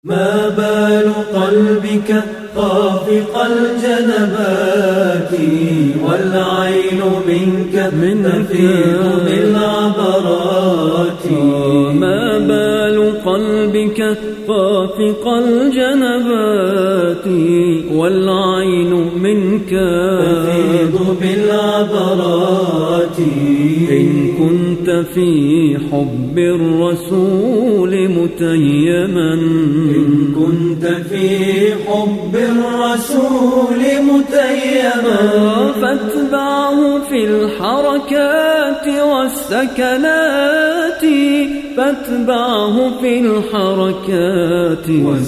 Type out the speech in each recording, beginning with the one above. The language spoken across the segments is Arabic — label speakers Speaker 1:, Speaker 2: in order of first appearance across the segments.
Speaker 1: ما بال قلبك خافق الجنبات والعين منك تفيض بالعبرات.
Speaker 2: ما بال قلبك خافق الجنبات والعين منك
Speaker 1: تفيض بالعبرات.
Speaker 2: إن كنت في حب الرسول متيما،
Speaker 1: إن كنت في حب الرسول متيما،
Speaker 2: فاتبعه في الحركات والسكنات، فاتبعه في الحركات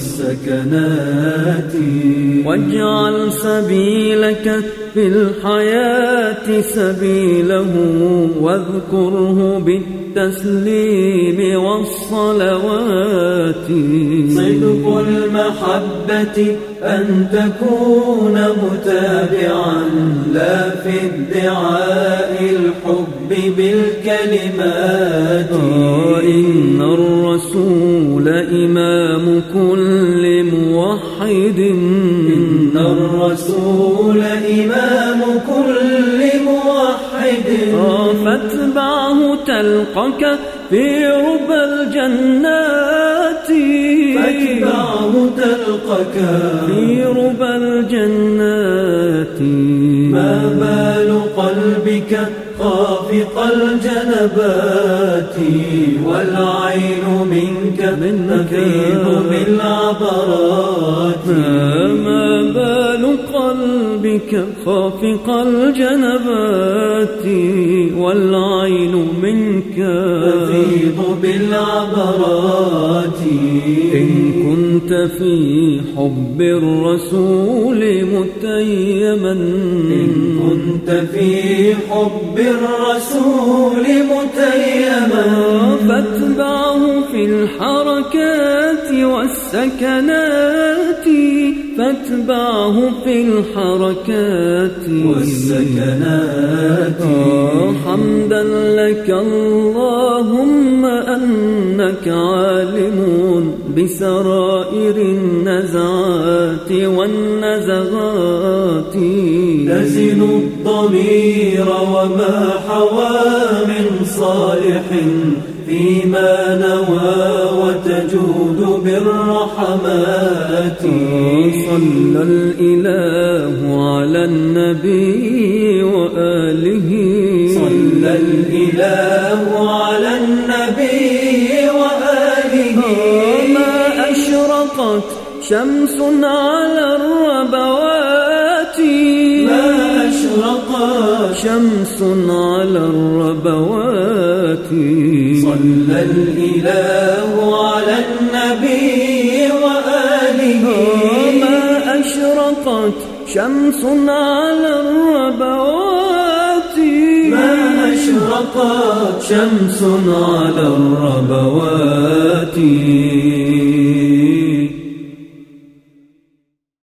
Speaker 1: والسكنات.
Speaker 2: واجعل سبيلك في الحياة سبيله، واذكره بالتسليم والصلوات.
Speaker 1: صدق المحبة أن تكون متابعا لا في ادعاء الحب بالكلمات.
Speaker 2: إن الرسول إمام كل موحد،
Speaker 1: إن الرسول إمام كل موحد.
Speaker 2: فاتبعه تلقك في ربى الجنات،
Speaker 1: فاتبعه تلقك
Speaker 2: في ربى الجنات.
Speaker 1: ما بال قلبك خافق الجنبات والعين منك تفيض بالعبرات.
Speaker 2: ما بال قلبك خافق الجنبات والعين منك
Speaker 1: تفيض بالعبرات.
Speaker 2: إن كنت في حب الرسول متيما،
Speaker 1: إن كنت في حب الرسول متيما،
Speaker 2: فاتبعه في الحركات والسكنات، فاتبعه في الحركات
Speaker 1: والسكنات.
Speaker 2: حمدا لك اللهم أنك عالم بسرائر النزعات والنزغات.
Speaker 1: تزن الضمير وما حوى من صالح فيما نوى وتجود بالرحمات.
Speaker 2: صلى الإله على النبي وآله،
Speaker 1: صلى الإله على النبي وآله.
Speaker 2: ما أشرقت شمس على الربوات،
Speaker 1: ما أشرقت
Speaker 2: شمس على الربوات.
Speaker 1: صلى الإله على النبي وآله.
Speaker 2: ما أشرقت شمس على الربوات،
Speaker 1: ما أشرقت
Speaker 2: شمس على الربوات.